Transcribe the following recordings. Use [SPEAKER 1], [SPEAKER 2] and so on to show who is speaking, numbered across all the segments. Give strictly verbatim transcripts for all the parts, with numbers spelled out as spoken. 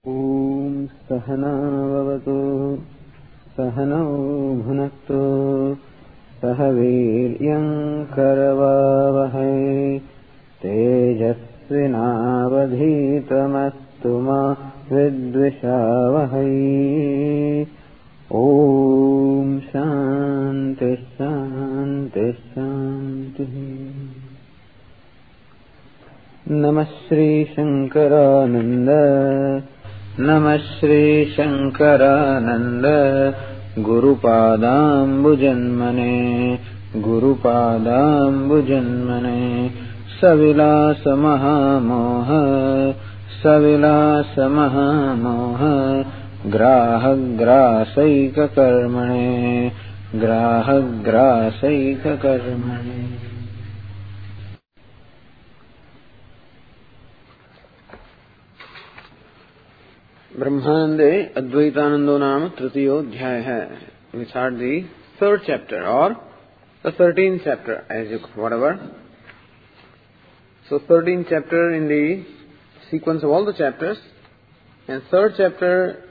[SPEAKER 1] ॐ सहना भवतु सहनौ भुनक्तु सह वीर्यं करवावहै तेजस्विनावधीतमस्तु मा विद्विषावहै। ॐ शान्ति शान्ति शान्तिः। नमः श्री शंकरानंद नमः श्री शंकरानंद गुरुपादाम्बुजन्मने गुरुपादाम्बुजन्मने सविलास महामोह सविलास महामोह ग्राहग्रासैककर्मणे ग्राहग्रासैककर्मणे। ब्रह्मानंदे अद्वैतानंदो नाम तृतीयोध्याय है. We start the third chapter or the thirteenth chapter, as you whatever. So thirteenth chapter in the sequence of all the chapters, and third chapter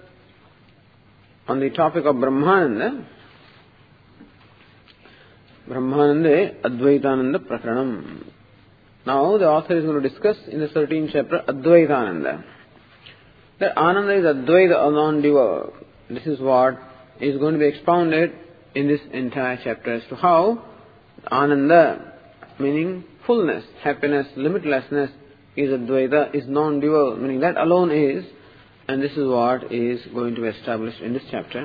[SPEAKER 1] on the topic of Brahmananda. Brahmanande Advaitananda Prakaranam. Now the author is going to discuss in the thirteenth chapter Advaitananda. That Ananda is Advaita, a non-dual. This is what is going to be expounded in this entire chapter as to how Ananda, meaning fullness, happiness, limitlessness, is Advaita, is non-dual, meaning that alone is, and this is what is going to be established in this chapter.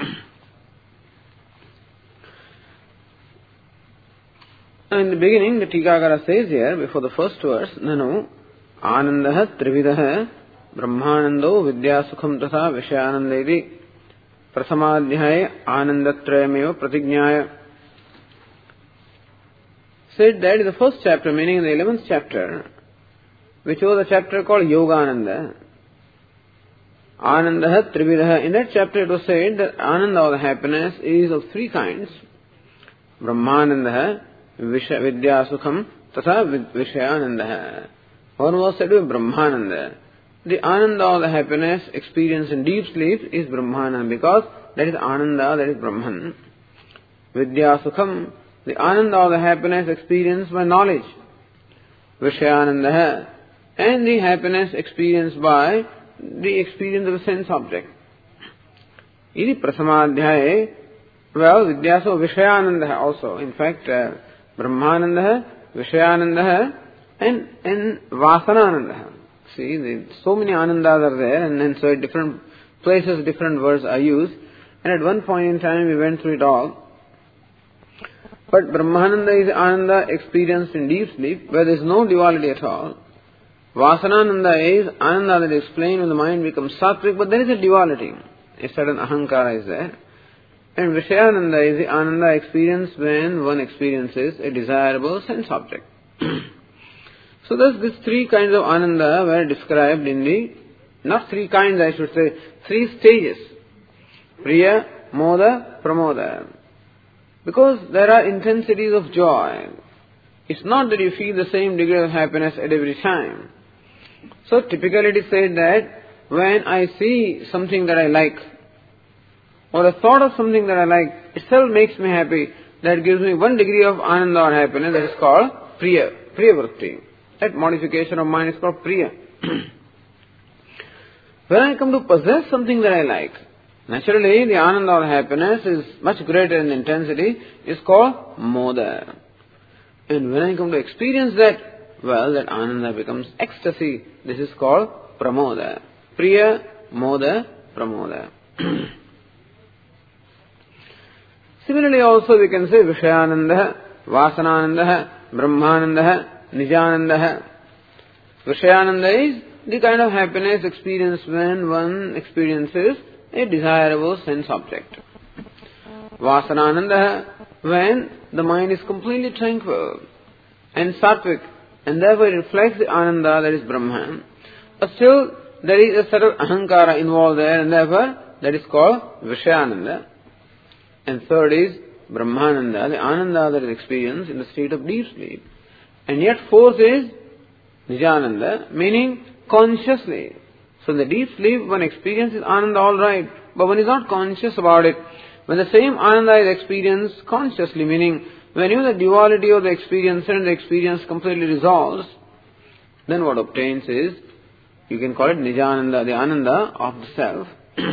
[SPEAKER 1] Now in the beginning, the Tikakara says here, before the first verse, Nanu, Anandaha Trividaha ब्रह्मानंदो विद्यासुखम तथा विषयानंदेति प्रथमाध्याये आनंदत्रयमेव प्रतिज्ञाय. Said that is the first chapter, meaning in the eleventh chapter, which was a chapter called Yogananda. Anandaha Trividaha. In that chapter it was said that Ananda, or the happiness, is of three kinds. Brahmanandaha, Vidyasukham tथा Vishayanandaha. One was said to be Brahmananda. The Ananda, or the happiness experienced in deep sleep, is Brahmana, because that is Ananda, that is Brahman. Vidya Sukham, the Ananda, or the happiness experienced by knowledge. Vishayananda, and the happiness experienced by the experience of a sense object. Iti Prasamadhyaye, well, Vidya so Vishayananda also. In fact, uh, Brahmananda, Vishayananda, and, and Vasanananda. See, the, so many Anandas are there, and then so at different places different words are used, and at one point in time we went through it all. But Brahmananda is Ananda experienced in deep sleep, where there is no duality at all. Vasanananda is Ananda that is explained when the mind becomes sattvic, but there is a duality. A certain ahankara is there. And Vishayananda is the Ananda experienced when one experiences a desirable sense object. So thus these three kinds of Ananda were described in the, not three kinds I should say, three stages. Priya, Moda, Pramoda. Because there are intensities of joy. It's not that you feel the same degree of happiness at every time. So typically it is said that when I see something that I like, or the thought of something that I like itself makes me happy, that gives me one degree of Ananda or happiness, that is called Priya, Priya Vritti. That modification of mind is called Priya. When I come to possess something that I like, naturally the Ananda or happiness is much greater in intensity, is called Moda. And when I come to experience that, well, that Ananda becomes ecstasy. This is called Pramoda. Priya, Moda, Pramoda. Similarly also we can say Vishayananda, Vasanananda, Brahmananda, Nijananda. Vishayananda is the kind of happiness experienced when one experiences a desirable sense object. Vasanananda, when the mind is completely tranquil and sattvic, and therefore it reflects the Ananda, that is Brahman. But still there is a certain ahankara involved there, and therefore that is called Vishayananda. And third is Brahmananda, the Ananda that is experienced in the state of deep sleep. And yet fourth is Nijananda, meaning consciously, So in the deep sleep, one experiences Ananda all right, but one is not conscious about it. When the same Ananda is experienced consciously, meaning when even the duality of the experience and the experience completely resolves, then what obtains is, you can call it Nijananda, the Ananda of the self.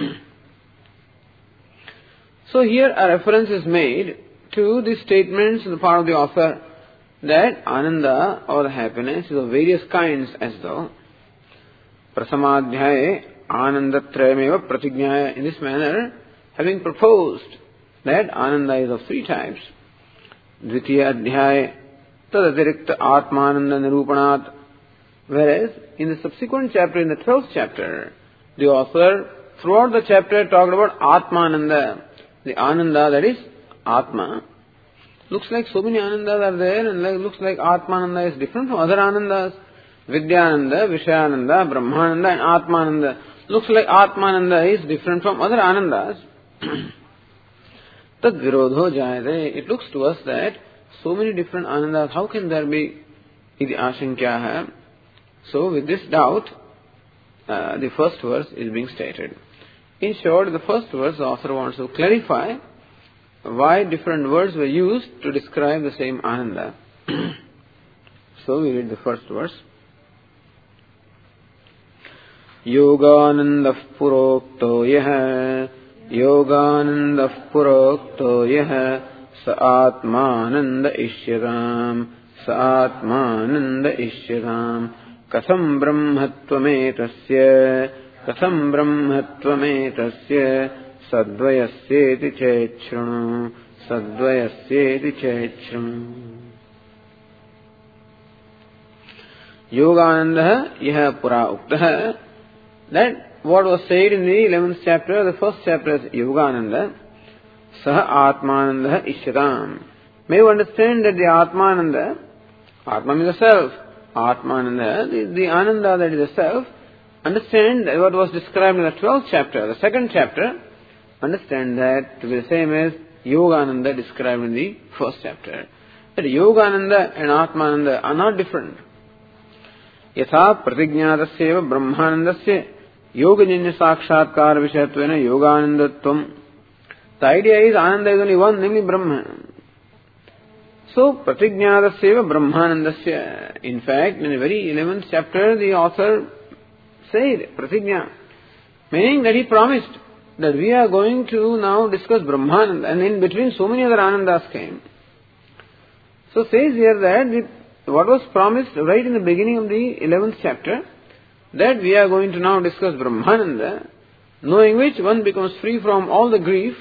[SPEAKER 1] So here a reference is made to the statements on the part of the author that Ananda or the happiness is of various kinds, as though Prasamadhyaye Anandatrayameva Pratignyaya, in this manner, having proposed that Ananda is of three types. Dvitiya Adhyaye Tadatirikta Atmananda Nirupanat. Whereas in the subsequent chapter, in the twelfth chapter, the author throughout the chapter talked about Atmananda, the Ananda that is Atma. Looks like so many Anandas are there, and like, looks like Atmananda is different from other Anandas. Vidyananda, Vishayananda, Brahmananda and Atmananda. Looks like Atmananda is different from other Anandas. Tad virodho jayate. It looks to us that so many different Anandas, how can there be? Iti ashankya hai. So with this doubt, uh, the first verse is being stated. In short, the first verse, the author wants to clarify why different words were used to describe the same Ananda. So we read the first verse. Yoganandah purokto yah, Yoganandah purokto yah, Sa atmananda ishyatam, Sa atmananda ishyatam, Katham brahmatvametasya, Katham brahmatvametasya, Sadvayasyeti chechrunu, Sadvayasyeti chechrunu. Yogananda yaha pura uktaha. That what was said in the eleventh chapter, the first chapter is Yogananda. Saha Atmananda Ishyatam. May we understand that the Atmananda, Atma means the self. Atmananda, the, the Ananda that is the self, understand that what was described in the twelfth chapter, the second chapter, understand that to be the same as Yogananda described in the first chapter. That Yogananda and Atmananda are not different. Yatha pratignyadasyeva brahmanandasya yogajanya sakshatkar vishyatvena yoganandatvam. The idea is Ananda is only one, namely Brahma. So, pratignyadasyeva brahmanandasya. In fact, in the very eleventh chapter, the author said pratignya, meaning that he promised that we are going to now discuss Brahmananda, and in between so many other Anandas came. So says here that the, what was promised right in the beginning of the eleventh chapter, that we are going to now discuss Brahmananda, knowing which one becomes free from all the grief.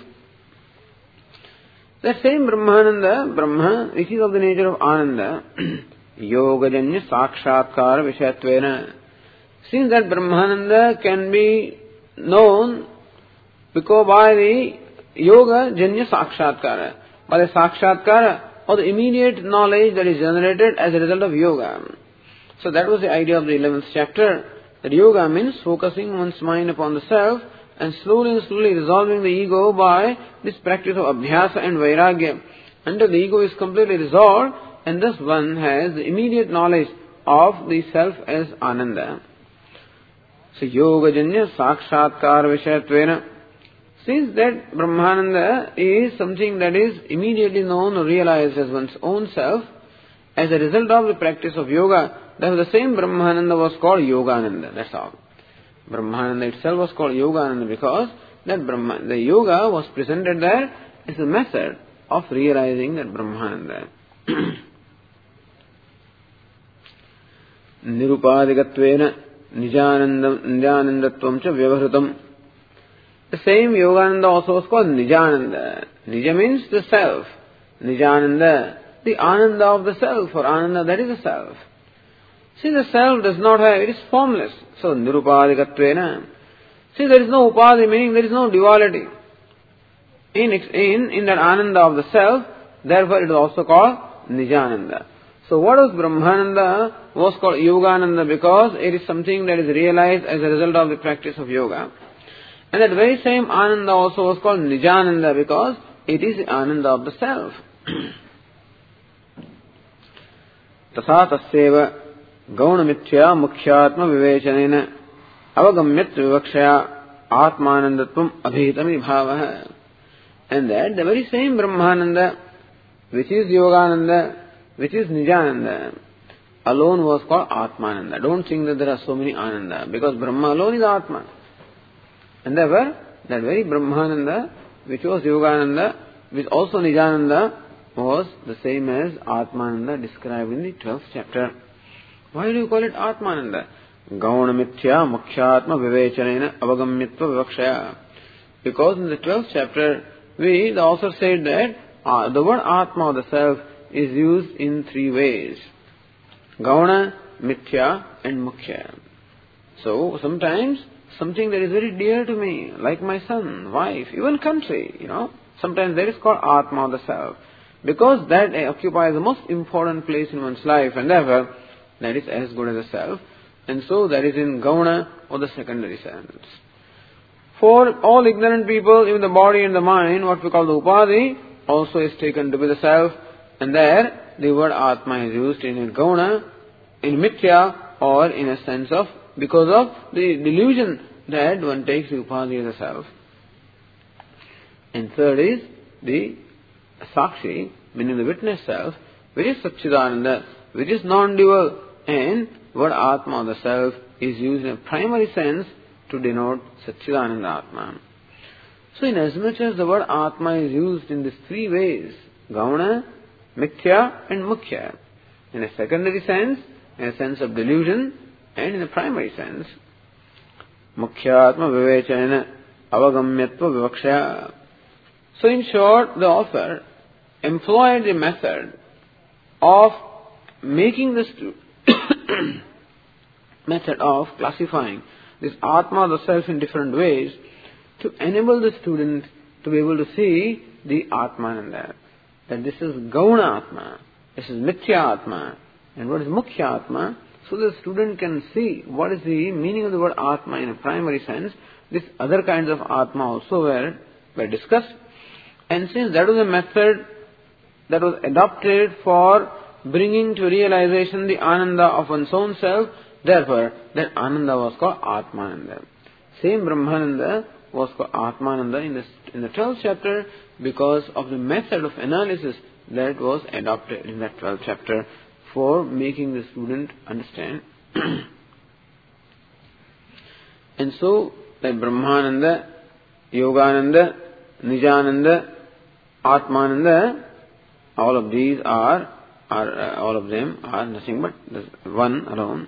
[SPEAKER 1] That same Brahmananda, Brahma, which is of the nature of Ananda, Yogajanya Sakshatkara Vishayatvena. Since that Brahmananda can be known because by the Yoga Janya Sakshatkara, by the Sakshatkara, or the immediate knowledge that is generated as a result of Yoga. So that was the idea of the eleventh chapter, that Yoga means focusing one's mind upon the self and slowly and slowly resolving the ego by this practice of Abhyasa and Vairagya, until the ego is completely resolved, and thus one has the immediate knowledge of the self as Ananda. So Yoga Janya Sakshatkar Vishayatvena. Since that Brahmananda is something that is immediately known or realized as one's own self, as a result of the practice of yoga, therefore the same Brahmananda was called Yogananda, that's all. Brahmananda itself was called Yogananda because that Brahma, the yoga was presented there as a method of realizing that Brahmananda. Nirupadigatvena Nijanandam Nijanandatvam cha vyavahritam. The same Yogananda also was called Nijananda. Nija means the self. Nijananda, the Ananda of the self, or Ananda that is the self. See, the self does not have, it is formless. So, Nirupadikatvena. See, there is no upadi, meaning there is no duality. In, in, in that Ananda of the self, therefore it is also called Nijananda. So what was Brahmananda was called Yogananda because it is something that is realized as a result of the practice of yoga. And that very same Ananda also was called Nijananda because it is the Ananda of the self. Tasa tasyeva gauna mithya mukhyatma vivechanena. avagamyat vivakshaya atmanandatvam abhitami bhavaha. And that the very same Brahmananda, which is Yogananda, which is Nijananda, alone was called Atmananda. Don't think that there are so many Ananda, because Brahma alone is Atma. And therefore, that very Brahmananda, which was Yogananda, which also Nijananda, was the same as Atmananda described in the twelfth chapter. Why do you call it Atmananda? Gauna mithya mukhyatma vivechanena avagamyatva vivakshaya. Because in the twelfth chapter, we, the author said that uh, the word Atma, or the self, is used in three ways. Gauna, mithya and mukhya. So, sometimes, something that is very dear to me, like my son, wife, even country, you know, sometimes that is called Atma, or the self. Because that occupies the most important place in one's life, and therefore, that is as good as a self. And so, that is in Gauna, or the secondary sense. For all ignorant people, even the body and the mind, what we call the Upadhi, also is taken to be the self. And there, the word Atma is used in a Gauna, in Mithya, or in a sense of, because of the delusion that one takes the Upadhi as a self. And third is the Sakshi, meaning the witness self, which is Satchidananda, which is non-dual, and word Atma, the self, is used in a primary sense to denote Satchidananda Atma. So, in as much as the word Atma is used in these three ways, Gauna, Mithya and Mukhya, in a secondary sense, in a sense of delusion, and in a primary sense, Mukhya Atma Vivechana Avagamyatva Vivakshaya. So, in short, the author employed the method of making the stu- method of classifying this Atma, the self, in different ways to enable the student to be able to see the Atmananda. That this is Gauna Atma, this is Mithya Atma, and what is Mukhya Atma, so the student can see what is the meaning of the word Atma in a primary sense. These other kinds of Atma also were, were discussed. And since that was a method that was adopted for bringing to realization the Ananda of one's own self, therefore, that Ananda was called Atmananda. Same Brahmananda was called Atmananda in the, in the twelfth chapter because of the method of analysis that was adopted in that twelfth chapter for making the student understand. And so, like Brahmananda, Yogananda, Nijananda, Atmananda, all of these are, are uh, all of them are nothing but one alone.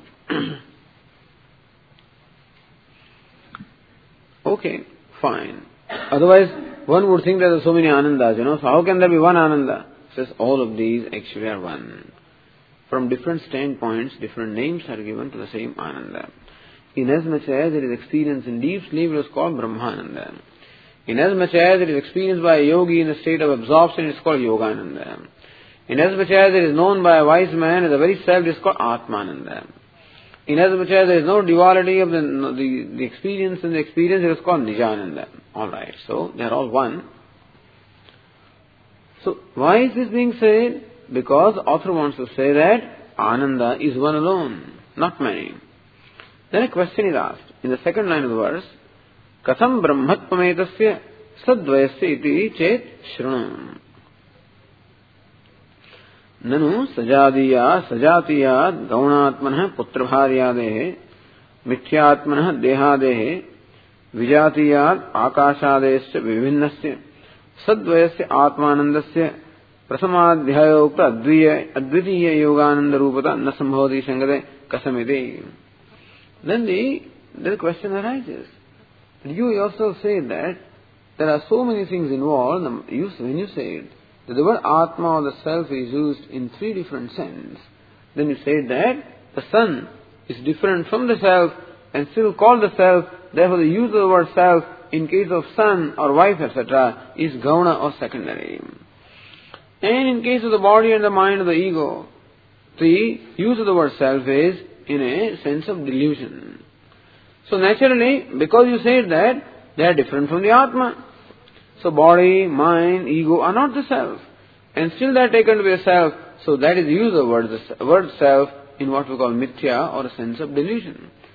[SPEAKER 1] Okay, fine. Otherwise, one would think that there are so many Anandas, you know, so how can there be one Ananda? Says all of these actually are one. From different standpoints, different names are given to the same Ananda. Inasmuch as it is experienced in deep sleep, it is called Brahmananda. Inasmuch as it is experienced by a yogi in a state of absorption, it is called Yogananda. Inasmuch as it is known by a wise man as the very self, it is called Atmananda. Inasmuch as there is no duality of the, the, the experience and the experience, it is called Nijananda. Alright, so they are all one. So, why is this being said? Because the author wants to say that Ananda is one alone, not many. Then a question is asked in the second line of the verse, Katham brahmatpametasya sadvayasya iti chet shrunam. Nanu sajadiya sajatiya gaunatmanah putrabharyadehe mithyatmanah dehadehe vijatiyat akashadesya vivinnasya sadvayasya atmanandasya prasamadhyayokta advitiya yogananda rupata na sambhavati sangade kasamiti. Then the, the question arises. You yourself say that there are so many things involved. You, when you say that the word Atma or the self is used in three different senses, then you say that the son is different from the self and still called the self. Therefore, the use of the word self in case of son or wife, et cetera, is gauna or secondary. And in case of the body and the mind of the ego, the use of the word self is in a sense of delusion. So naturally, because you said that, they are different from the Atma. So body, mind, ego are not the self. And still they are taken to be a self. So that is the use of word, the word self in what we call mithya or a sense of delusion.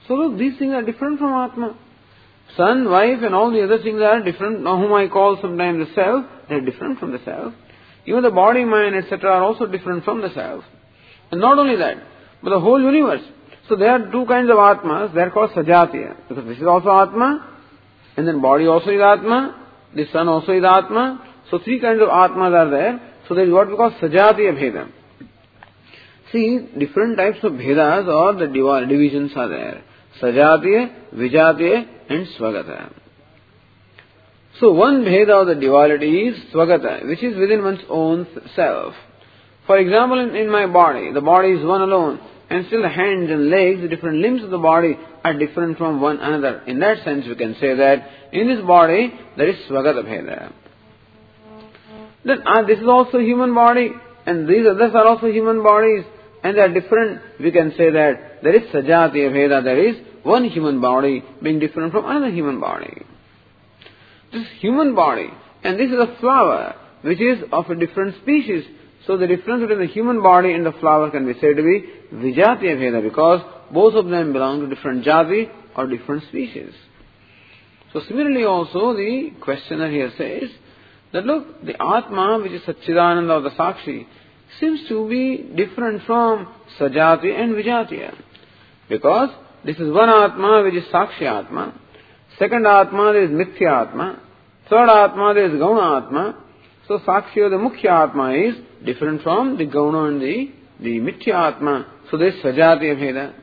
[SPEAKER 1] So look, these things are different from Atma. Son, wife and all the other things are different, now whom I call sometimes the self, they are different from the self. Even the body, mind, et cetera are also different from the self. And not only that, but the whole universe. So there are two kinds of Atmas, they are called Sajatiya. Because this is also Atma, and then body also is Atma, the sun also is Atma. So three kinds of Atmas are there. So there is what we call Sajatiya Bheda. See, different types of Bhedas or the divisions are there. Sajatiya, Vijatiya and Swagata. So one Bheda of the duality is Swagata, which is within one's own self. For example, in, in my body, the body is one alone, and still the hands and legs, the different limbs of the body are different from one another. In that sense, we can say that in this body, there is Swagata Bheda. Then uh, this is also human body, and these others are also human bodies, and they are different. We can say that there is Sajatiya Bheda, there is one human body being different from another human body. This human body, and this is a flower, which is of a different species. So the difference between the human body and the flower can be said to be Vijatiya Bheda, because both of them belong to different jati or different species. So similarly also the questioner here says that look, the Atma, which is Satchidananda or the Sakshi, seems to be different from Sajati and Vijatiya. Because this is one Atma which is Sakshi Atma, second Atma there is Mithya Atma, third Atma there is Gauna Atma. So Sakshi or the Mukhya Atma is different from the Gauna and the, the Mithya Atma. So there is Sajatiya Bheda.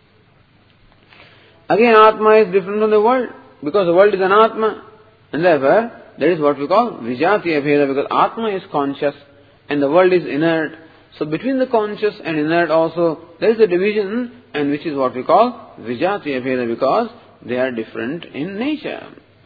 [SPEAKER 1] Again, Atma is different from the world, because the world is an Atma, and therefore there is what we call Vijatiya Bheda, because Atma is conscious and the world is inert. So between the conscious and inert also there is a division, and which is what we call Vijatiya Bheda, because they are different in nature.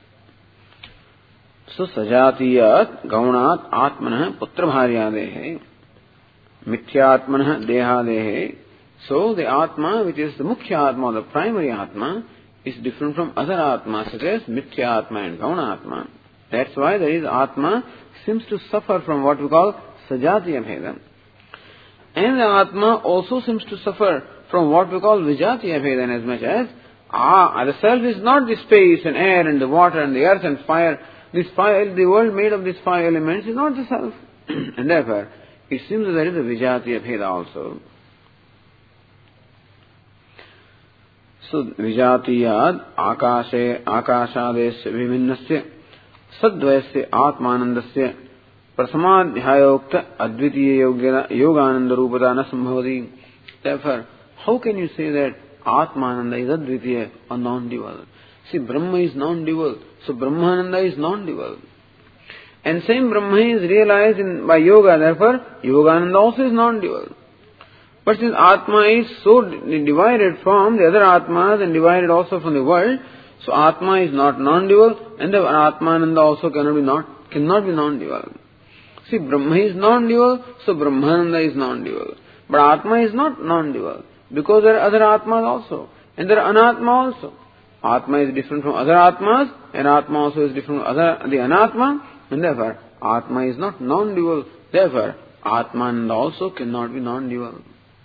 [SPEAKER 1] So Sajatiyat Gaunat Atmanah Putra Bharyadehe Mithyatmanah Dehadehe. So the Atma, which is the Mukhya Atma, the primary Atma, is different from other Atmas such as Mithya Atma and Gauna Atma. That's why there is Atma seems to suffer from what we call Sajatiya Bheda. And the Atma also seems to suffer from what we call Vijatiya Bheda, as much as ah, the self is not the space and air and the water and the earth and fire. This fire, the world made of these five elements is not the self. And therefore, it seems that there is a Vijatiya Bheda also. So, Vijatiyad Akashe Akashadesya Vivinnasya Sadvayasya Atmanandasya Prasamadhyayokta Advitiya Yogananda Rupadana Sambhavati. Therefore, how can you say that Atmananda is Advitiya or non-dual? See, Brahma is non-dual, so Brahmananda is non-dual. And same Brahma is realized in, by yoga, therefore Yogananda also is non-dual. But since Atma is so divided from the other Atmas and divided also from the world, so Atma is not non-dual, and the Atmananda also cannot be not cannot be non-dual. See, Brahma is non-dual, so Brahmananda is non-dual. But Atma is not non-dual, because there are other Atmas also, and there are Anatma also. Atma is different from other Atmas, and Atma also is different from other the Anatma, and therefore Atma is not non-dual. Therefore, Atmananda also cannot be non-dual.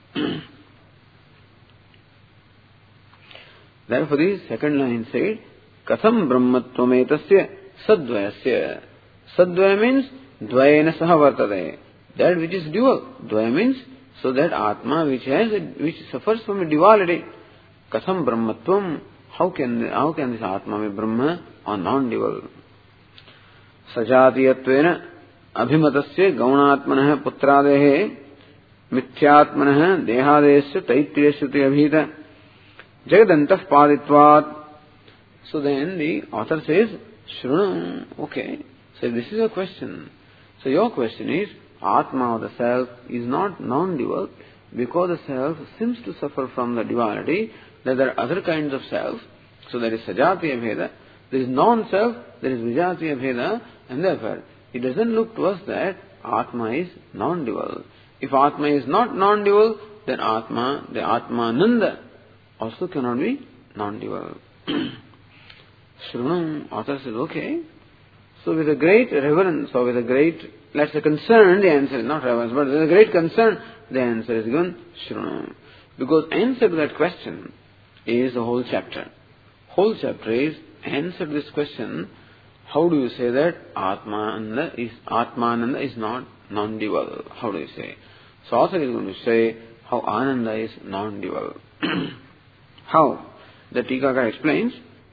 [SPEAKER 1] Therefore, the second line said, Katham Brahmatvam etasya sadvayasya. Sadvaya means dvayena saha vartade. That which is dual. Dvaya means so that Atma which has a, which suffers from a duality. Katham Brahmatvam. How can how can this Atma be Brahma or non-dual? Sajatiyatvena abhimatasya gaunatmanah putradehe mithyatmanah dehadesya taittiriya abhita jagadantah paditvat. So then the author says, Shrunam, okay. So this is a question. So your question is, Atma or the self is not non-dual, because the self seems to suffer from the duality. That there are other kinds of self. So there is Sajatiya Bheda, there is non-self, there is Vijatiya Bheda, and therefore it doesn't look to us that Atma is non-dual. If Atma is not non-dual, then Atma, the Atmananda, also cannot be non-dual. Shrunam, author says, okay. So with a great reverence, or with a great, let's say concern, the answer is not reverence, but with a great concern, the answer is given, Shrunam. Because answer to that question is the whole chapter. Whole chapter is answer this question, how do you say that Atmananda is, Atmananda is not non-dual? How do you say? So also he is going to say how Ananda is non-dual. How? The Tikakara explains,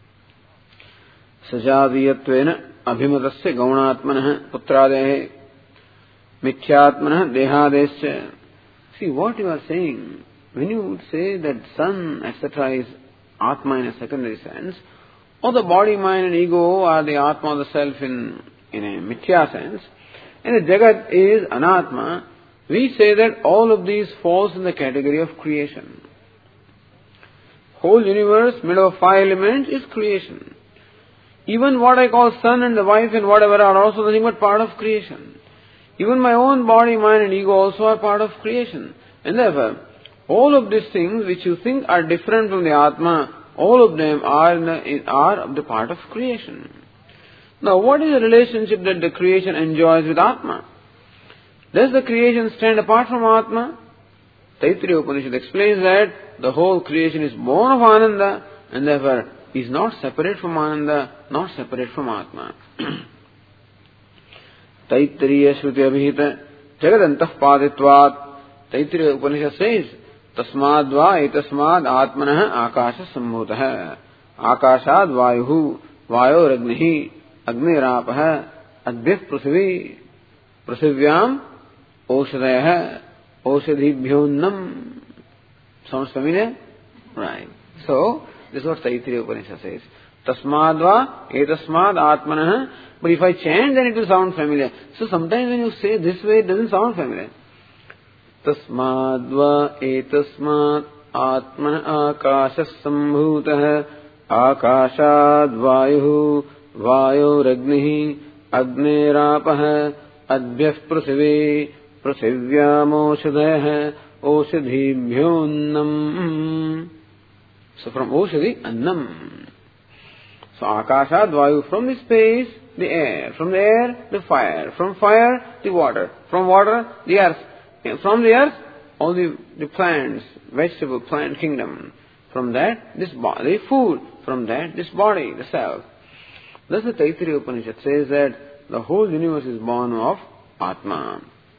[SPEAKER 1] Sajadiyatvena abhimatasya gaunatmanah putradehe mithyatmanah dehadesya. See what you are saying. When you say that sun, et cetera is Atma in a secondary sense, or the body, mind and ego are the Atma, the self in, in a mithya sense, and the Jagat is Anatma, we say that all of these falls in the category of creation. Whole universe made of five elements is creation. Even what I call sun and the wife and whatever are also nothing but part of creation. Even my own body, mind and ego also are part of creation. And therefore, all of these things which you think are different from the Atma, all of them are, in the, are of the part of creation. Now, what is the relationship that the creation enjoys with Atma? Does the creation stand apart from Atma? Taittiriya Upanishad explains that the whole creation is born of Ananda and therefore is not separate from Ananda, not separate from Atma. Taittiriya Shruti Abhita Jagadantah Paditvat. Taittiriya Upanishad says, Tasmadva etasmad atmanah akasha sambhutah. Akashad vayuhu vayo ragnihi agnirapah adbhyah prasivi prasivyam oshadayah oshadhibhyonnam. Sounds familiar? Right. So, this is what Taittiriya Upanishad says. Tasmadva etasmad atmanah. But if I chant, then it will sound familiar. So sometimes when you say this way, it doesn't sound familiar. Tasmadva etasmad atmana akasha sambhutah akashad vayuhu vayo ragnihi agnerapah adbhyah prasive prasivyam oshadhibhyonnam. So from oshadhi, annam. So akashad vayu, from the space, the air. From the air, the fire. From fire, the water. From water, the earth. From the earth, all the, the plants, vegetable plant kingdom. From that, this body, food. From that, this body, the self. Thus the Taittiriya Upanishad says that the whole universe is born of Atma.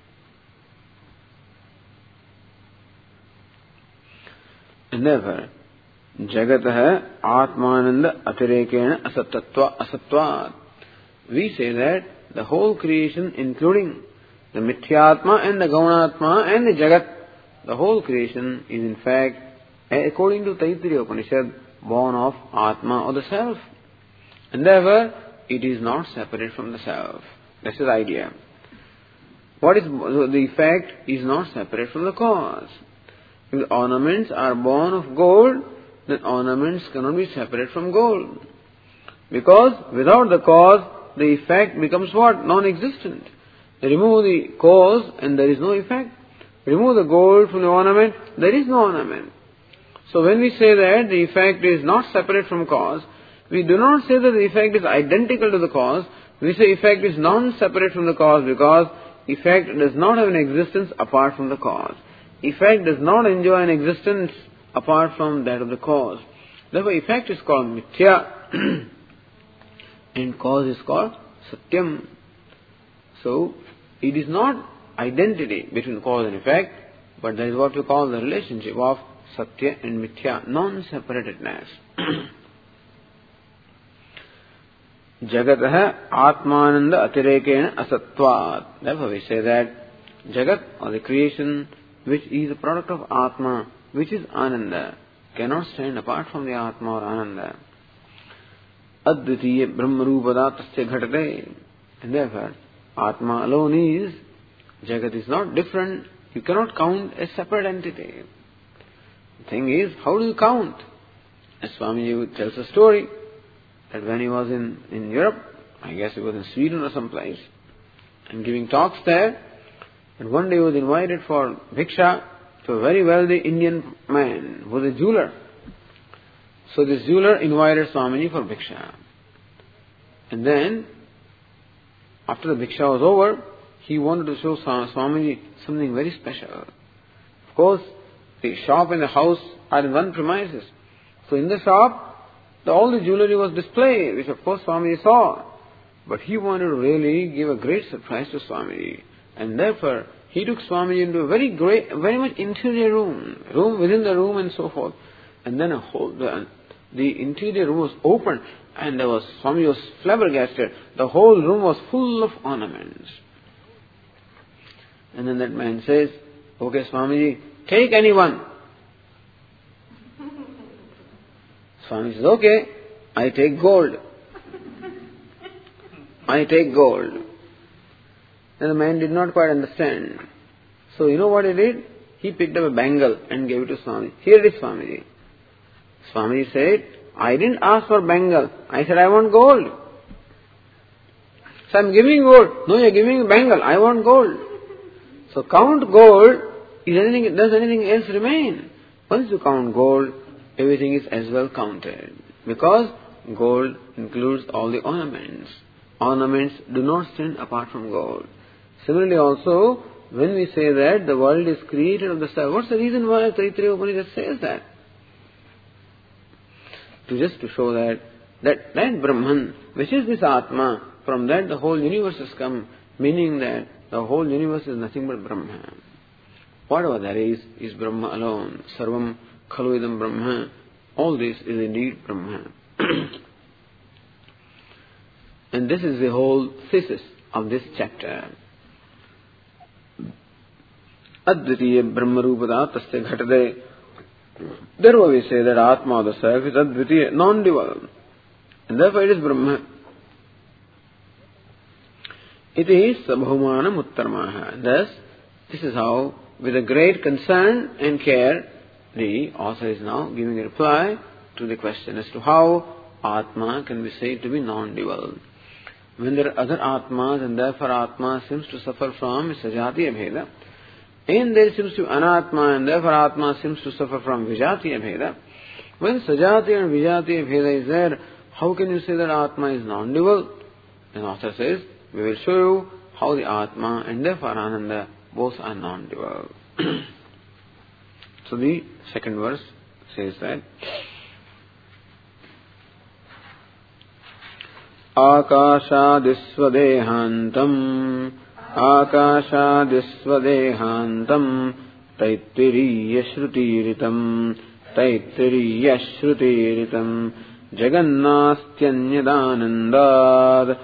[SPEAKER 1] And therefore, Jagatah Atmananda Atirekena Asattva Asatvat. We say that the whole creation, including the Mithyatma and the Gaunatma and the Jagat, the whole creation is in fact, according to Taittiriya Upanishad, born of Atma or the self. And therefore, it is not separate from the self. That's the idea. What is the effect is not separate from the cause. If the ornaments are born of gold, then ornaments cannot be separate from gold. Because without the cause, the effect becomes what? Non-existent. Remove the cause and there is no effect. Remove the gold from the ornament, there is no ornament. So when we say that the effect is not separate from cause, we do not say that the effect is identical to the cause. We say effect is non-separate from the cause because effect does not have an existence apart from the cause. Effect does not enjoy an existence apart from that of the cause. Therefore, effect is called mithya and cause is called satyam. So, it is not identity between cause and effect, but that is what we call the relationship of satya and mithya, non-separatedness. Jagatah Atmananda Atirekena Asatvat. Therefore, we say that Jagat or the creation which is a product of Atma, which is Ananda, cannot stand apart from the Atma or Ananda. Advitiya Brahmarupada Tasya Ghatate. And therefore, Atma alone is, Jagat is not different. You cannot count a separate entity. The thing is, how do you count? As Swamiji tells a story that when he was in, in Europe, I guess he was in Sweden or someplace, and giving talks there, and one day he was invited for bhiksha to a very wealthy Indian man who was a jeweler. So this jeweler invited Swamiji for bhiksha. And then, after the bhiksha was over, he wanted to show Swamiji something very special. Of course, the shop and the house are in one premises. So in the shop, the, all the jewelry was displayed, which of course Swamiji saw. But he wanted to really give a great surprise to Swamiji. And therefore, he took Swamiji into a very great, very much interior room, room within the room and so forth. And then a whole, the, the interior room was open, and there was, Swamiji was flabbergasted. The whole room was full of ornaments. And then that man says, okay, Swamiji, take anyone. Swami says, okay, I take gold. I take gold. And the man did not quite understand. So you know what he did? He picked up a bangle and gave it to Swami. Here it is, Swamiji. Swamiji said, I didn't ask for bangle. I said, I want gold. So I'm giving gold. No, you're giving a bangle. I want gold. So count gold. Is anything, does anything else remain? Once you count gold, everything is as well counted. Because gold includes all the ornaments. Ornaments do not stand apart from gold. Similarly also, when we say that the world is created of the self, what's the reason why Taittiriya Upanishad says that? To just to show that, that, that Brahman, which is this Atma, from that the whole universe has come, meaning that the whole universe is nothing but Brahma. Whatever there is, is Brahma alone. Sarvam khalu idam Brahma. All this is indeed Brahma. And this is the whole thesis of this chapter. Advitiya Brahma Rupada Tasya Ghatade. Therefore we say that Atma, the self, is Advitiya, non-dual. And therefore it is Brahma. It is Sabhumanam Uttarmaha. Thus, this is how, with a great concern and care, the author is now giving a reply to the question as to how Atma can be said to be non-dual. When there are other Atmas and therefore Atma seems to suffer from Sajatiya Bheda, and there seems to be Anatma and therefore Atma seems to suffer from Vijatiya Bheda, when Sajatiya and Vijatiya Bheda is there, how can you say that Atma is non-dual? The author says, we will show you how the Atma and therefore Ananda both are non-dual. So the second verse says that Akashadisvadehantam Akashadisvadehantam Taittiriya Shrutiritam Taittiriya Shrutiritam Jagannastyanyadanandad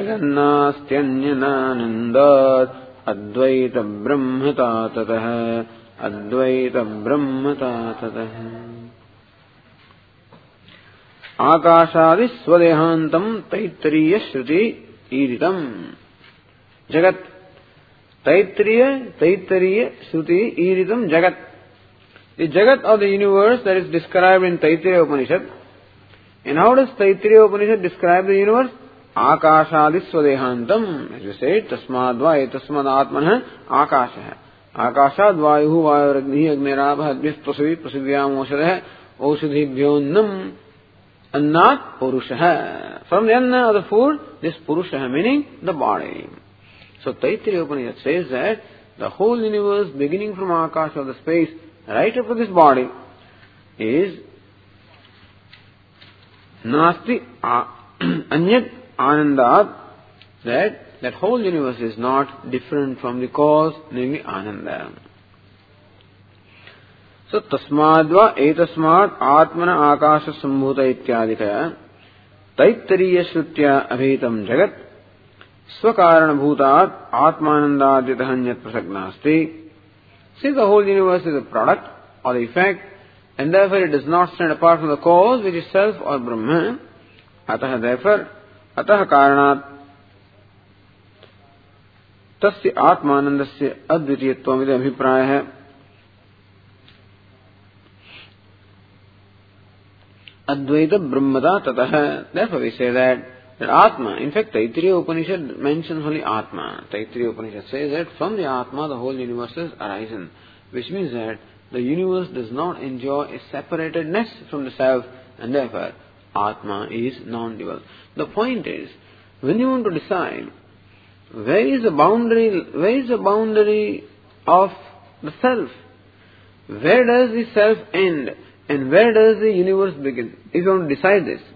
[SPEAKER 1] Jagannastyanyadanandad Advaita Brahmata Tatah Advaita Brahmata Tatah Akashadi Swadehantam Taittiriya Shruti Iritam Jagat Taittiriya Taittiriya Shruti Iritam Jagat. The Jagat of the universe that is described in Taittiriya Upanishad. And how does Taittiriya Upanishad describe the universe? Akashadi Swadehantam. As we said, Tasmadva Etasmad Atmanah Akasha. Akashad Vayuhu Vayuragnihi Agnerabha Advis Prasivi Prasivyam Oshadha Oshadhibhyonnam Annat Purushaha. From the Anna of the food, this Purushaha meaning the body. So Taittiriya Upanishad says that the whole universe beginning from Akasha of the space right up to this body is Nasti Anyat Anandat, that that whole universe is not different from the cause, namely Ananda. So Tasmadva Etasmat Atmana Akasha Sambhuta Ityadikaya Taittiriya Shrutya Abhitam Jagat Swakarana Bhutat Atmanandadhyatahanyat Prasagnasti. Since the whole universe is a product or the effect, and therefore it does not stand apart from the cause which is self or Brahma, Ataha therefore Ataha Karanat Tasya Atmanandasya Advitiyatvam iti abhipraya. Advaita Brahmata Tatah. Therefore we say that, that Atma, in fact Taittiriya Upanishad mentions only Atma. Taittiriya Upanishad says that from the Atma the whole universe has arisen. Which means that the universe does not enjoy a separatedness from the self, and therefore Atma is non-dual. The point is, when you want to decide where is the boundary, where is the boundary of the self? Where does the self end And where does the universe begin? If you want to decide this.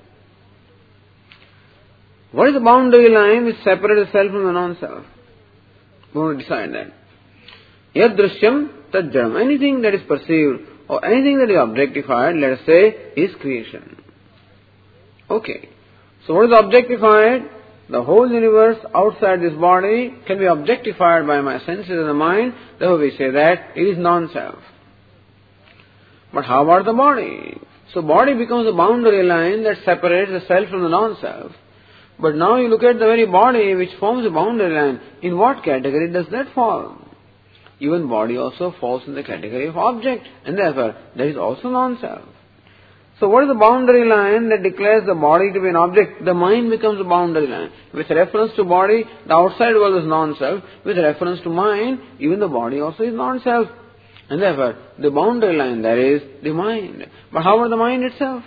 [SPEAKER 1] What is the boundary line which separates the self from the non-self? We want to decide that. Yad drishyam tad jadam. Anything that is perceived or anything that is objectified, let us say, is creation. Okay. So what is objectified? The whole universe outside this body can be objectified by my senses and the mind. Therefore we say that it is non-self. But how about the body? So body becomes a boundary line that separates the self from the non-self. But now you look at the very body which forms a boundary line. In what category does that fall? Even body also falls in the category of object, and therefore that is also non-self. So what is the boundary line that declares the body to be an object? The mind becomes a boundary line. With reference to body, the outside world is non-self. With reference to mind, even the body also is non-self. And therefore, the boundary line there is the mind. But how about the mind itself?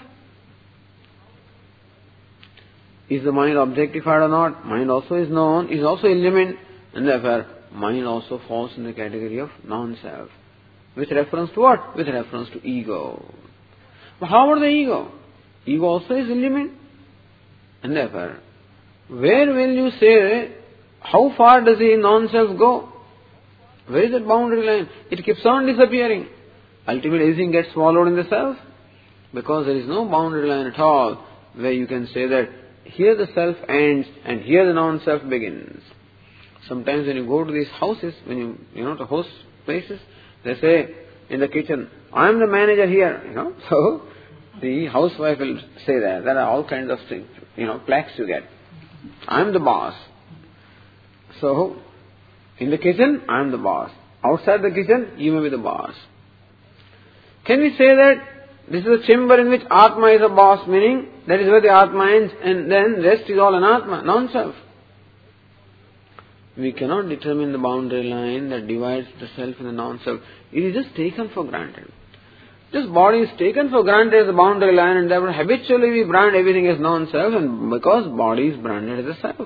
[SPEAKER 1] Is the mind objectified or not? Mind also is known, is also illumined, and therefore mind also falls in the category of non-self. With reference to what? With reference to ego. But how about the ego? Ego also is illumined, and therefore, where will you say, how far does the non-self go? Where is that boundary line? It keeps on disappearing. Ultimately, everything gets swallowed in the self, because there is no boundary line at all where you can say that here the self ends and here the non-self begins. Sometimes when you go to these houses, when you, you know, to host places, they say in the kitchen, I am the manager here, you know. So, the housewife will say that. There are all kinds of things, you know, plaques you get. I am the boss. So, in the kitchen, I am the boss. Outside the kitchen, you may be the boss. Can we say that this is a chamber in which Atma is a boss, meaning that is where the Atma ends and then rest is all Anatma, non-self? We cannot determine the boundary line that divides the self and the non-self. It is just taken for granted. This body is taken for granted as a boundary line, and therefore habitually we brand everything as non-self, and because body is branded as a self.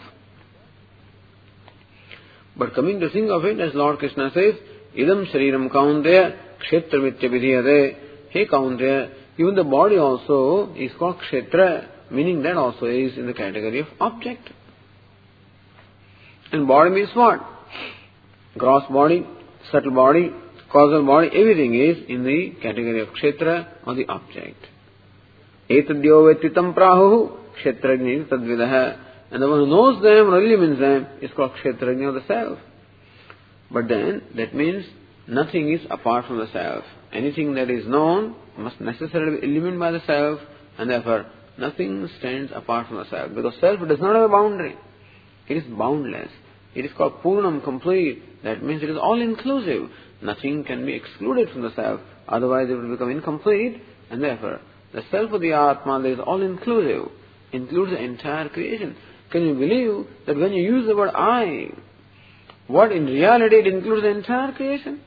[SPEAKER 1] But coming to think of it, as Lord Krishna says, idam shariram kaunteya kshetra mitya vidhiyate. Hey kaunteya, even the body also is called kshetra, meaning that also is in the category of object. And body means what? Gross body, subtle body, causal body, everything is in the category of kshetra or the object. Etadyo vetitam prahu kshetrajni tadvidaha. And the one who knows them or illumines them is called kshetrajna, the self. But then, that means nothing is apart from the self. Anything that is known must necessarily be illumined by the self, and therefore nothing stands apart from the self. Because self does not have a boundary. It is boundless. It is called Purnam, complete. That means it is all-inclusive. Nothing can be excluded from the self. Otherwise it will become incomplete. And therefore, the self of the Atma that is all-inclusive includes the entire creation. Can you believe that when you use the word I, what in reality it includes the entire creation?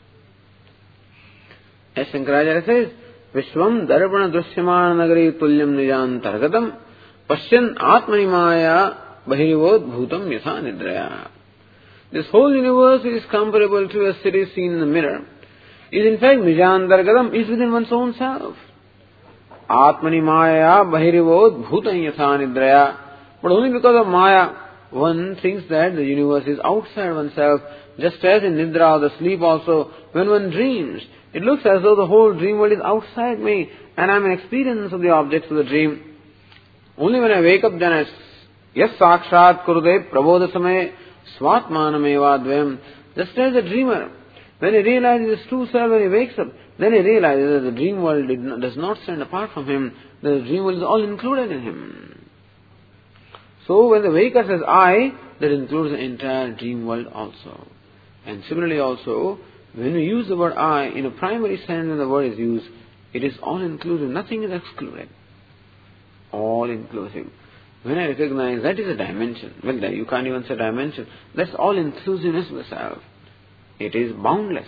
[SPEAKER 1] As Shankaracharya says, Vishwam darpana drushyamana nagari tulyam nijantargatam pashyan atmani maya bahirivod bhutam yatha nidraya. This whole universe is comparable to a city seen in the mirror. Is in fact nijantargatam, is within one's own self. Atmani maya bahirivod bhutam yatha nidraya. But only because of maya, one thinks that the universe is outside oneself, just as in nidra or the sleep also. When one dreams, it looks as though the whole dream world is outside me, and I am an experience of the objects of the dream. Only when I wake up, then I yes sakshat kurude prabodha samay swatmanam evadvayam. Just as the dreamer, when he realizes his true self, when he wakes up, then he realizes that the dream world did not, does not stand apart from him, the dream world is all included in him. So when the waker says I, that includes the entire dream world also. And similarly also, when we use the word I, in a primary sense when the word is used, it is all-inclusive, nothing is excluded. All-inclusive. When I recognize that is a dimension, well you can't even say dimension, that's all-inclusiveness of the self. It is boundless.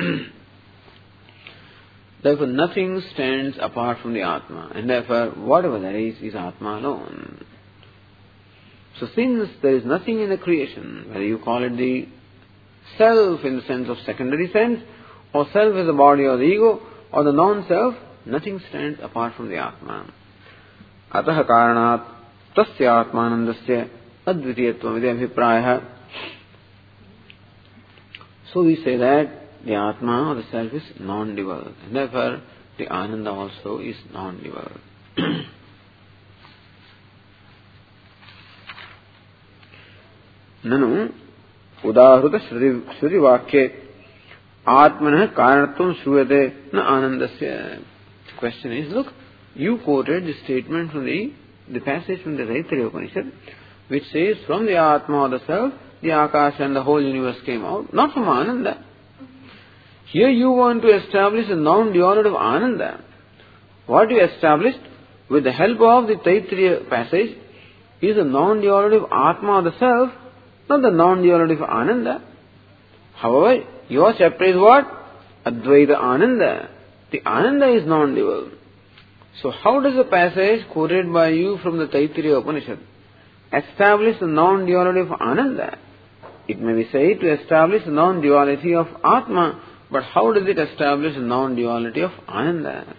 [SPEAKER 1] Therefore nothing stands apart from the Atma, and therefore whatever there is, is Atma alone. So since there is nothing in the creation, whether you call it the self in the sense of secondary sense, or self as the body or the ego, or the non-self, Nothing stands apart from the Atma. Atah karanat tasya atmanandasya advitiyatvam iti abhiprayah. So we say that the Atma or the Self is non-dual. And therefore, the Ananda also is non-dual. Nanu udahruta shruti vakye atmanah karanatvam shruyate na anandasya. The question is, look, you quoted the statement from the, the passage from the Taittiriya Upanishad, which says from the Atma or the Self, the Akasha and the whole universe came out, not from Ananda. Here you want to establish a non-duality of Ananda. What you established with the help of the Taittiriya passage is a non-duality of Atma or the Self, not the non-duality of Ananda. However, your chapter is what? Advaita Ananda. The Ananda is non-dual. So how does the passage quoted by you from the Taittiriya Upanishad establish the non-duality of Ananda? It may be said to establish the non-duality of Atma, but how does it establish the non-duality of Ananda?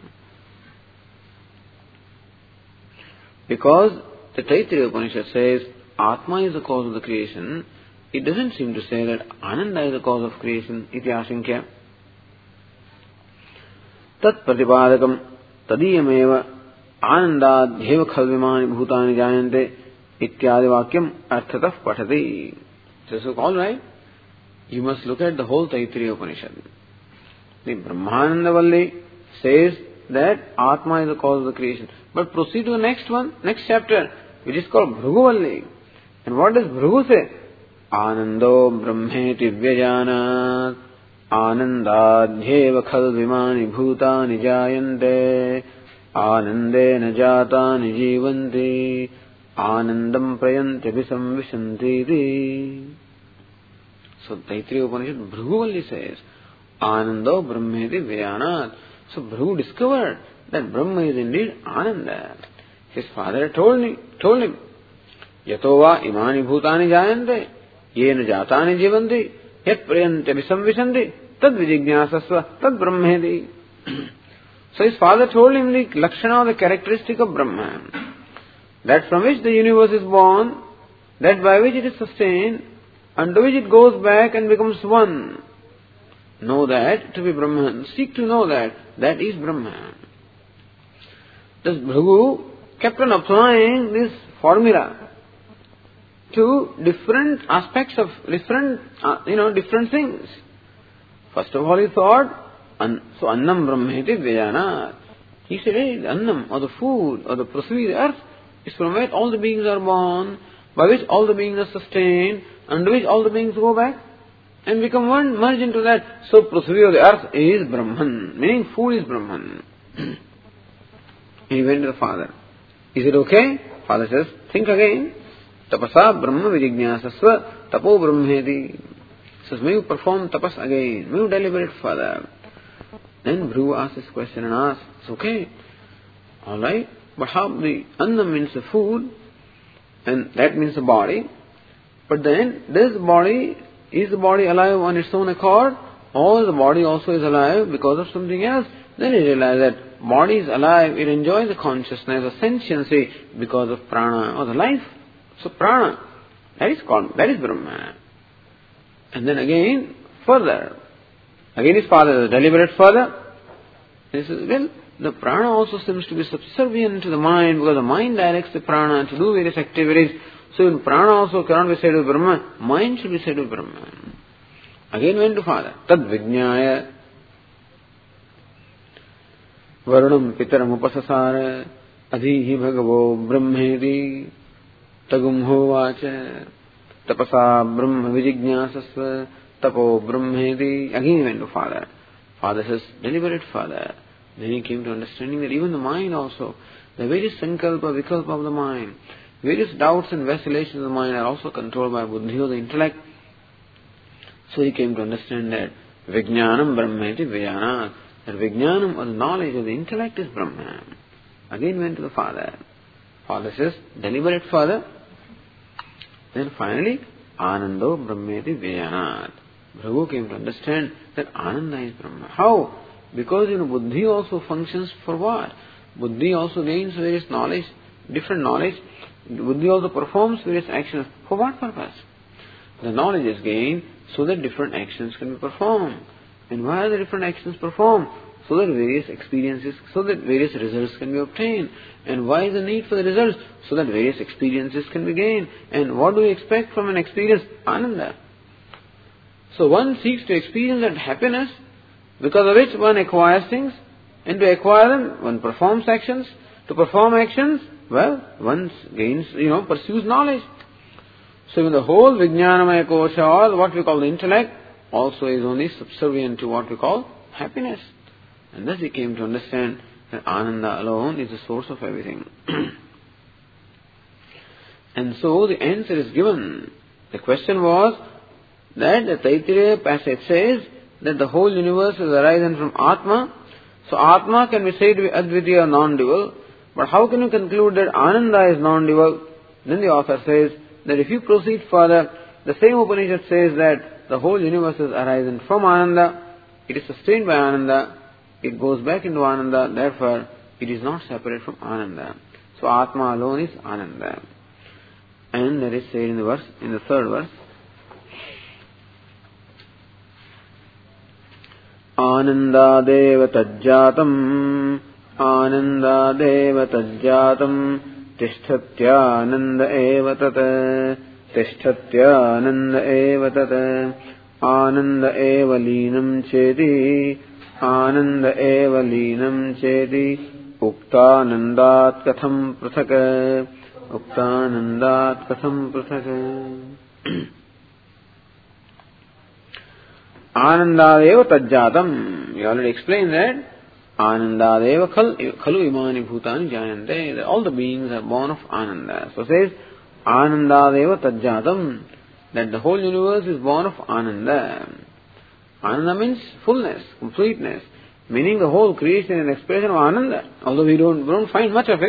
[SPEAKER 1] Because the Taittiriya Upanishad says Atma is the cause of the creation, it doesn't seem to say that Ananda is the cause of creation. Iti ashankya. Tat pratipadakam tadiyameva anandadhyeva khalvimani bhutani jayante ityadi vakyam arthatah patati. So, all right, you must look at the whole Taittiriya Upanishad. The Brahmananda Valli says that Atma is the cause of the creation. But proceed to the next one, next chapter, which is called Bhrugu Valli. And what does Bhrugu say? Anando brahmeti vyajanat anandadhyeva khalvimani bhutani jayante anandena jatani jivanti anandam prayanti visamvishanti. So Taittiriya Upanishad, Bhrugu Valli says, Anando brahmeti vyajanat. So Bhrugu discovered that Brahma is indeed Ananda. His father told him, told him, Yatova imani bhutani jayante, yena jatani jivanti, yat prayante visamvishanti, tad vijijnasasva, tad brahmeti. So his father told him the lakshana, the characteristic of Brahma, that from which the universe is born, that by which it is sustained, and to which it goes back and becomes one. Know that to be Brahman. Seek to know that. That is Brahman. Thus Bhrigu kept on applying this formula to different aspects of different, uh, you know, different things. First of all, he thought, an, so annam brahmeti vyajanat. He said, hey, the annam, or the food, or the prithvi, the earth, is from which all the beings are born, by which all the beings are sustained, under which all the beings go back and become one, merge into that. So prithvi, or the earth, is Brahman, meaning food is Brahman. He went to the father. Is it okay? Father says, think again. Tapasa brahma vijijnasasva tapo brahmeti. Says, may you perform tapas again, may you deliberate further. Then Bhrigu asks this question and asks, it's okay, alright, but how the annam means the food, and that means the body, but then this body, is the body alive on its own accord, or the body also is alive because of something else? Then he realized that body is alive, it enjoys the consciousness or sentiency because of prana or the life. So prana, that is called, that is Brahma. And then again, further, again his father deliberate further. He says, well, the prana also seems to be subservient to the mind because the mind directs the prana to do various activities. So in prana also cannot be said with Brahma, mind should be said with Brahma. Again went to father. Tad vijnaya varunam pitaram upasasara adhihi bhagavo brahmeti tagum hovacha tapasa brahma vijijnasasva tapo brahmeti. Again he went to father. Father says, deliberate father. Then he came to understanding that even the mind also, the various sankalpa, vikalpa of the mind, various doubts and vacillations of the mind are also controlled by buddhi or the intellect. So he came to understand that vijnanam brahmeti vijnanat, that vijnanam or the knowledge of the intellect is Brahma. Again went to the father. Father says, deliberate father. Then finally, anando brahmeti vijnanat. Bhrigu came to understand that Ananda is Brahma. How? Because, you know, buddhi also functions for what? Buddhi also gains various knowledge, different knowledge. Buddhi also performs various actions. For what purpose? The knowledge is gained so that different actions can be performed. And why are the different actions performed? So that various experiences, so that various results can be obtained. And why is the need for the results? So that various experiences can be gained. And what do we expect from an experience? Ananda. So one seeks to experience that happiness, because of which one acquires things. And to acquire them, one performs actions. To perform actions, well, one gains, you know, pursues knowledge. So even the whole Vijnanamaya Kosha, or what we call the intellect, also is only subservient to what we call happiness. And thus he came to understand that Ananda alone is the source of everything. And so the answer is given. The question was that the Taittiriya passage says that the whole universe is arisen from Atma. So Atma can be said to be Advitiya or non-dual. But how can you conclude that Ananda is non-dual? Then the author says that if you proceed further, the same Upanishad says that the whole universe is arisen from Ananda. It is sustained by Ananda. It goes back into Ananda. Therefore, it is not separate from Ananda. So Atma alone is Ananda. And that is said in the verse, in the third verse. Anandadeva tajjatam, Anandadeva tajjatam, Tishthatyananda eva tat, Tishthatyananda eva tat, Ananda eva linam cheti, Ananda eva linam cheti, Uktanandat katham prathak, Uktanandat katham prathak. Anandadeva tajjatam. We already explained that. Anandadeva khalu imani bhutani jayante. All the beings are born of Ananda. So it says, Anandadeva tajjatam. That the whole universe is born of Ananda. Ananda means fullness, completeness. Meaning the whole creation and expression of Ananda. Although we don't, we don't find much of it.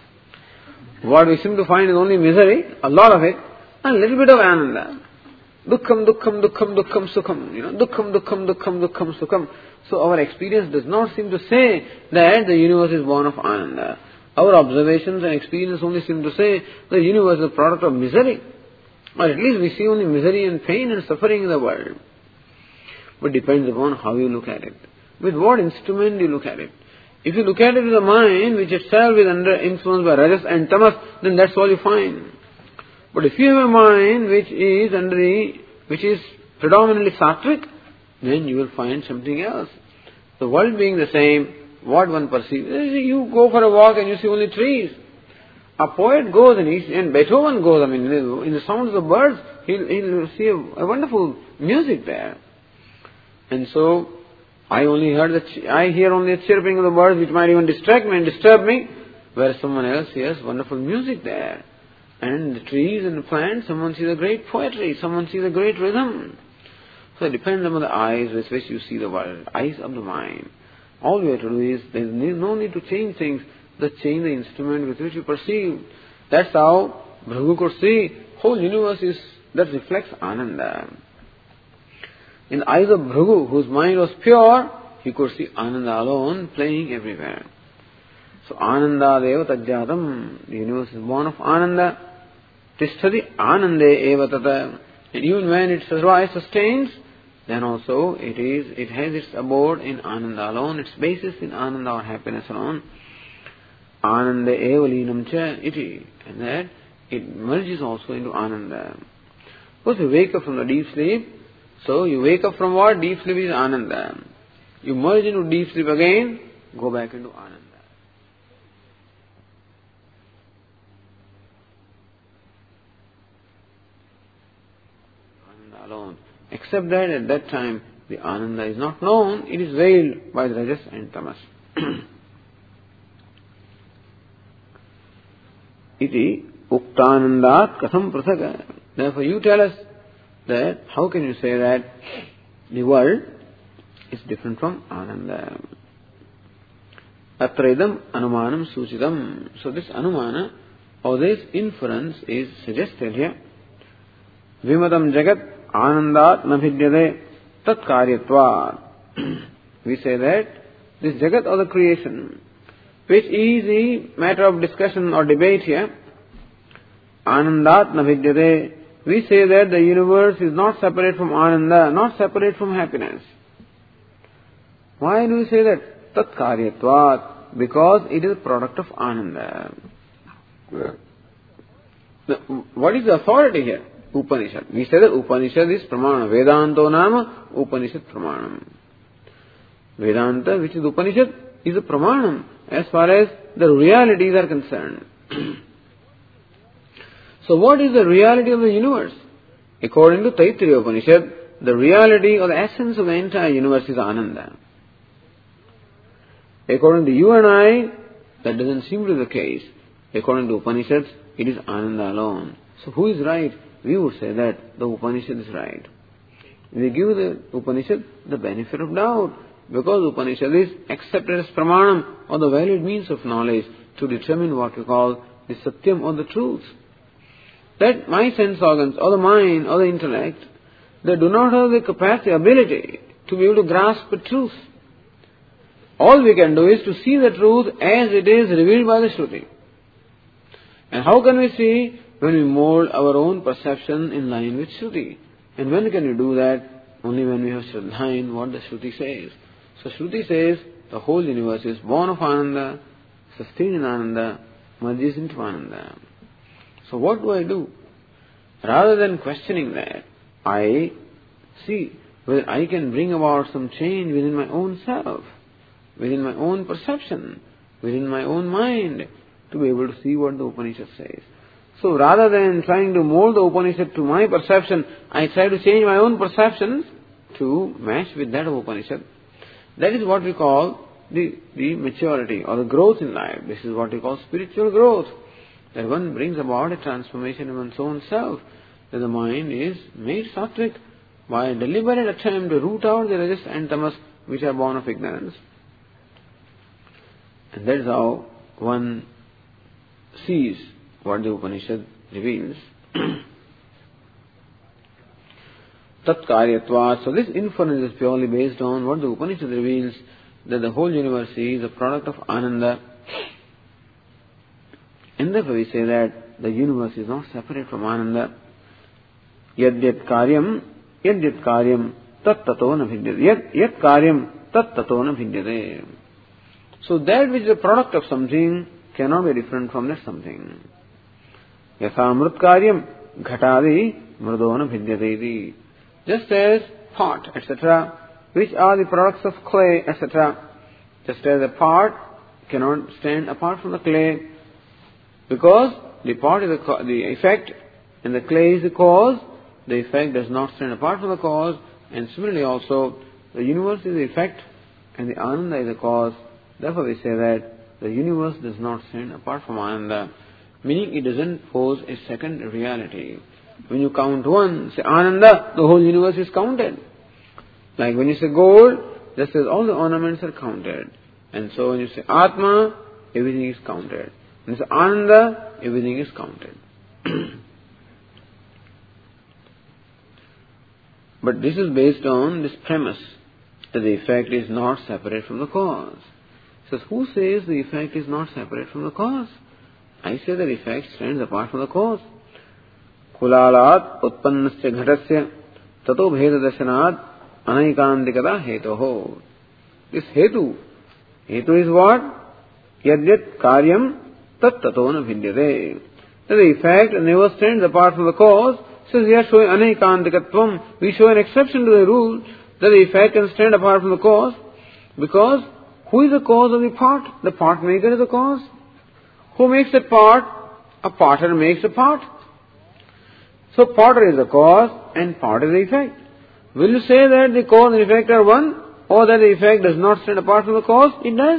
[SPEAKER 1] What we seem to find is only misery, a lot of it, and a little bit of Ananda. Dukkham, dukkham, dukkham, dukkham, sukham. You know, dukkham, dukkham, dukkham, dukkham, sukham. So our experience does not seem to say that the universe is born of Ananda. Our observations and experience only seem to say the universe is a product of misery. Or at least we see only misery and pain and suffering in the world. But it depends upon how you look at it. With what instrument you look at it. If you look at it with a mind which itself is under influence by Rajas and Tamas, then that's all you find. But if you have a mind which is under the, which is predominantly sattvic, then you will find something else. The world being the same, what one perceives, you go for a walk and you see only trees. A poet goes and, he, and Beethoven goes, I mean, in the sounds of the birds, he'll, he'll see a, a wonderful music there. And so, I only heard the, I hear only the chirping of the birds, which might even distract me and disturb me, whereas someone else hears wonderful music there. And the trees and the plants, someone sees a great poetry, someone sees a great rhythm. So it depends on the eyes with which you see the world, eyes of the mind. All we have to do is, there is no need to change things, just change the instrument with which you perceive. That's how Bhrigu could see, whole universe is, that reflects Ananda. In the eyes of Bhrigu, whose mind was pure, he could see Ananda alone playing everywhere. So Ananda deva tajjatam, the universe is born of Ananda. Tisthati anande eva tata. And even when it survives, sustains, then also it is, it has its abode in Ananda alone, its basis in Ananda or happiness alone. Ananda eva linam cha iti. And that it merges also into Ananda. Suppose you wake up from the deep sleep, so you wake up from what? Deep sleep is Ananda. You merge into deep sleep again, go back into Ananda. Alone. Except that at that time the Ananda is not known, it is veiled by the Rajas and Tamas. Iti uktanandat katham prathaka. Therefore you tell us that how can you say that the world is different from Ananda? Atredam anumanam suchitam. So this anumana or this inference is suggested here. Vimadam jagat Anandat nabhidyade tat karyatvat. We say that this Jagat or the creation, which is the matter of discussion or debate here, Anandat na vidyate, we say that the universe is not separate from Ananda, not separate from happiness. Why do we say that? Tat karyatvat, because it is a product of Ananda. What is the authority here? Upanishad. We say that Upanishad is Pramana. Vedanto nama Upanishad Pramanam. Vedanta, which is Upanishad, is a Pramanam as far as the realities are concerned. So what is the reality of the universe? According to Taittiriya Upanishad, the reality or the essence of the entire universe is Ananda. According to you and I, that doesn't seem to be the case. According to Upanishads, it is Ananda alone. So who is right? We would say that the Upanishad is right. We give the Upanishad the benefit of doubt, because Upanishad is accepted as Pramanam, or the valid means of knowledge, to determine what we call the Satyam or the truth. That my sense organs, or the mind, or the intellect, they do not have the capacity, ability to be able to grasp the truth. All we can do is to see the truth as it is revealed by the Shruti. And how can we see? When we mold our own perception in line with Shruti. And when can we do that? Only when we have Shraddha in what the Shruti says. So Shruti says the whole universe is born of Ananda, sustained in Ananda, merges into Ananda. So what do I do? Rather than questioning that, I see whether I can bring about some change within my own self, within my own perception, within my own mind, to be able to see what the Upanishad says. So rather than trying to mold the Upanishad to my perception, I try to change my own perceptions to match with that of Upanishad. That is what we call the, the maturity or the growth in life. This is what we call spiritual growth. That one brings about a transformation in one's own self. That the mind is made sattvic by a deliberate attempt to root out the rajas and tamas which are born of ignorance. And that is how one sees what the Upanishad reveals. Tat karyatvat. So this inference is purely based on what the Upanishad reveals, that the whole universe is a product of Ananda. And therefore we say that the universe is not separate from Ananda. Yadyat karyam, yadyat karyam, tat tato na bhidyate. Yat, yat karyam, tat tato na bhidyate. So that which is a product of something cannot be different from that something. Yasa amrit karyam, ghatadi, mridona bhidyate. Just as pot, et cetera, which are the products of clay, et cetera. Just as a pot cannot stand apart from the clay, because the pot is the, the effect and the clay is the cause, the effect does not stand apart from the cause, and similarly also the universe is the effect and the Ananda is the cause. Therefore we say that the universe does not stand apart from Ananda, meaning it doesn't pose a second reality. When you count one, say Ananda, the whole universe is counted. Like when you say gold, just as all the ornaments are counted. And so when you say Atma, everything is counted. When you say Ananda, everything is counted. But this is based on this premise that the effect is not separate from the cause. Says, who says the effect is not separate from the cause? I say that effect stands apart from the cause. Kulalat utpannasya ghatasya tato bheda darshanat anaikandikata hetoho. This hetu, hetu is what? Yadyat karyam tat tato na bhidyate. That the effect never stands apart from the cause. Says we are showing anaikandikatvam. We show an exception to the rule that the effect can stand apart from the cause, because who is the cause of the pot? The pot maker is the cause. Who makes the pot? A potter makes a pot. So potter is the cause and pot is the effect. Will you say that the cause and effect are one, or that the effect does not stand apart from the cause? It does.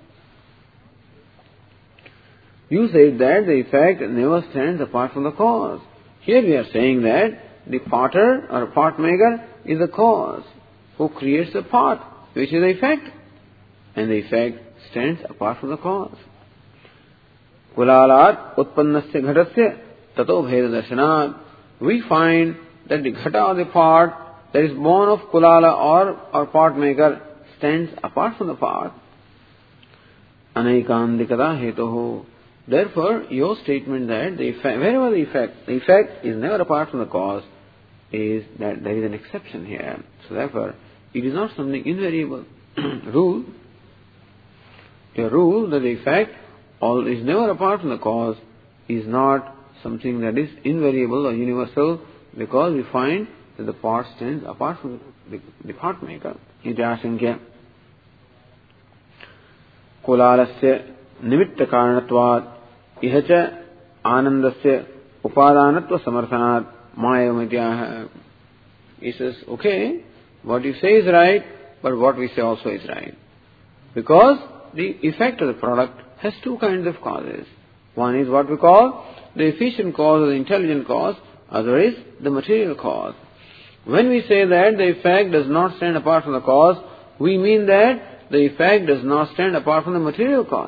[SPEAKER 1] You said that the effect never stands apart from the cause. Here we are saying that the potter or pot maker is the cause who creates the pot, which is the effect, and the effect stands apart from the cause. Kulalat utpannasya ghatasya tato bheda darshanat. We find that the ghata or the pot that is born of kulala or, or pot maker stands apart from the pot. anaikandikata hetoho. Therefore, your statement that the effect, wherever the effect, the effect is never apart from the cause, is that there is an exception here. So therefore, it is not something invariable. Rule, your rule that the effect all is never apart from the cause is not something that is invariable or universal, because we find that the part stands apart from the, the part maker. Iti ashankya. Kulalasya nimitta karanatvat ihacha anandasya upadanatva samarthanat mayavamidyaha. He says, okay, what you say is right, but what we say also is right. Because the effect of the product has two kinds of causes. One is what we call the efficient cause or the intelligent cause, other is the material cause. When we say that the effect does not stand apart from the cause, we mean that the effect does not stand apart from the material cause.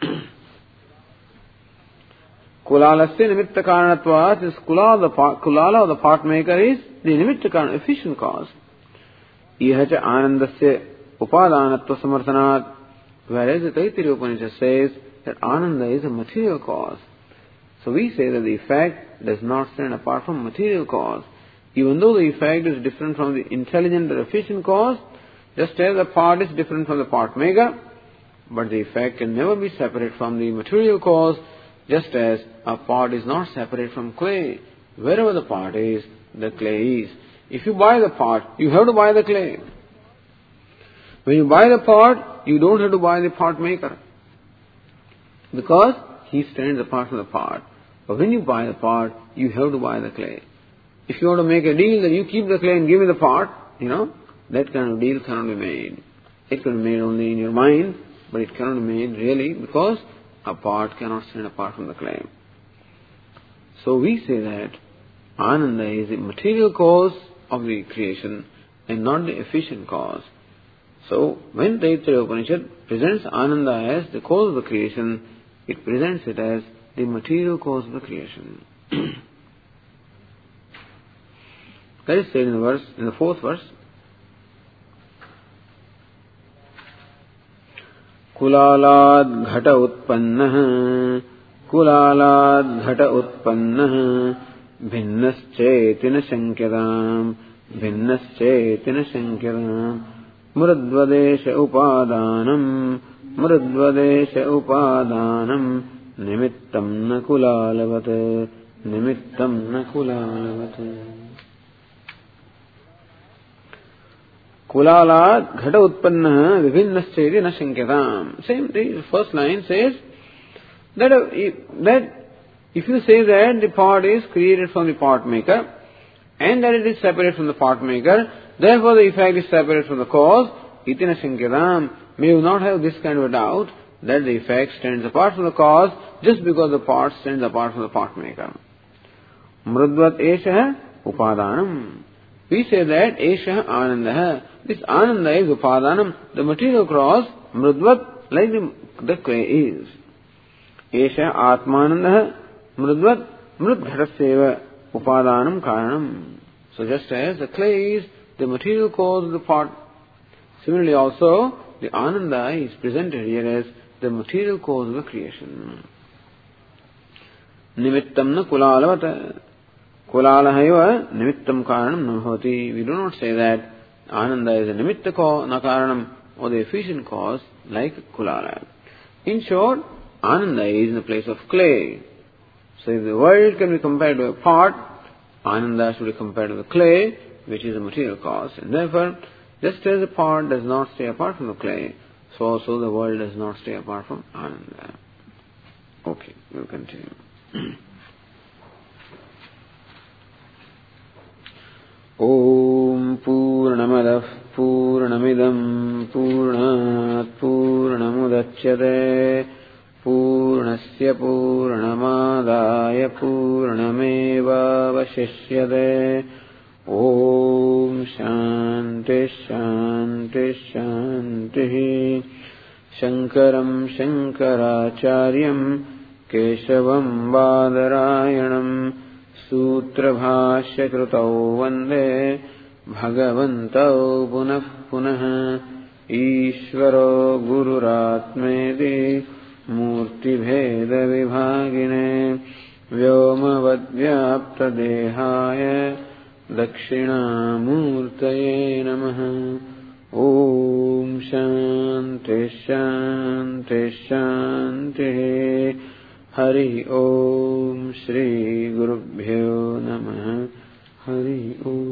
[SPEAKER 1] Kulalasya nimitta karanatvat, this kulala of the part, kulala of the part maker is the nimitta karana, efficient cause. Ihacha anandasya upadanatva samarthanat, whereas the Taittiriya Upanishad says that ananda is a material cause. So we say that the effect does not stand apart from material cause. Even though the effect is different from the intelligent or efficient cause, just as the part is different from the part maker, but the effect can never be separate from the material cause, just as a part is not separate from clay. Wherever the part is, the clay is. If you buy the part, you have to buy the clay. When you buy the part, you don't have to buy the part maker, because he stands apart from the part. But when you buy the part, you have to buy the clay. If you want to make a deal that you keep the clay and give me the part, you know, that kind of deal cannot be made. It can be made only in your mind, but it cannot be made really, because a part cannot stand apart from the clay. So we say that Ananda is the material cause of the creation and not the efficient cause. So when Taittiriya Upanishad presents Ananda as the cause of the creation, it presents it as the material cause of the creation. That is said in the verse, in the fourth verse. Kulalad ghata utpannah, kulalad ghata utpannah, bhinnascetina shankyadam, bhinnascetina shankyadam, murdvadesha upadanam, murdvadesha upadanam, nimittam na kulalavat, nimittam na kulalavat. Kulala ghata utpanna vivinnascedi na shankyatam. Same, the first line says that, uh, that if you say that the part is created from the part maker and that it is separate from the part maker, therefore the effect is separate from the cause, iti na shankyatam, may you not have this kind of a doubt that the effect stands apart from the cause just because the part stands apart from the part maker. Mrudvat esha upadanam. We say that esha ananda. This ananda is upadanam, the material cause, mrudvat, like the, the clay is. Esha atmananda, mrudvat, mrudghatasyeva upadanam karanam. So just as the clay is the material cause of the part, similarly also the ananda is presented here as the material cause of the creation. Nimittam na kulalavata. Kulalahaiva nimittam karanam nabhavati. We do not say that Ananda is a nimitta cause, na karanam, or the efficient cause, like kulala. In short, Ananda is in the place of clay. So if the world can be compared to a part, Ananda should be compared to the clay, which is a material cause. And therefore, just as the part does not stay apart from the clay, so also the world does not stay apart from Ananda. Okay, we'll continue. Om Purnamadah Purnamidam Purnat Purnamudachyate Purnasya Purnamadaya Purnameva Vashishyate. Om Shanti Shanti Shanti. Shankaram Shankaracharyam Keshavam Badarayanam Sutra Bhashya Krutau Vande Bhagavantau Punah Punah ईश्वरो गुरुरात्मेति मूर्तिभेदविभागिने व्योमवद्व्याप्तदेहाय दक्षिणामूर्तये नमः। ॐ शान्ति शान्ति शान्तिः। हरि ॐ श्री गुरुभ्यो नमः। हरि ॐ।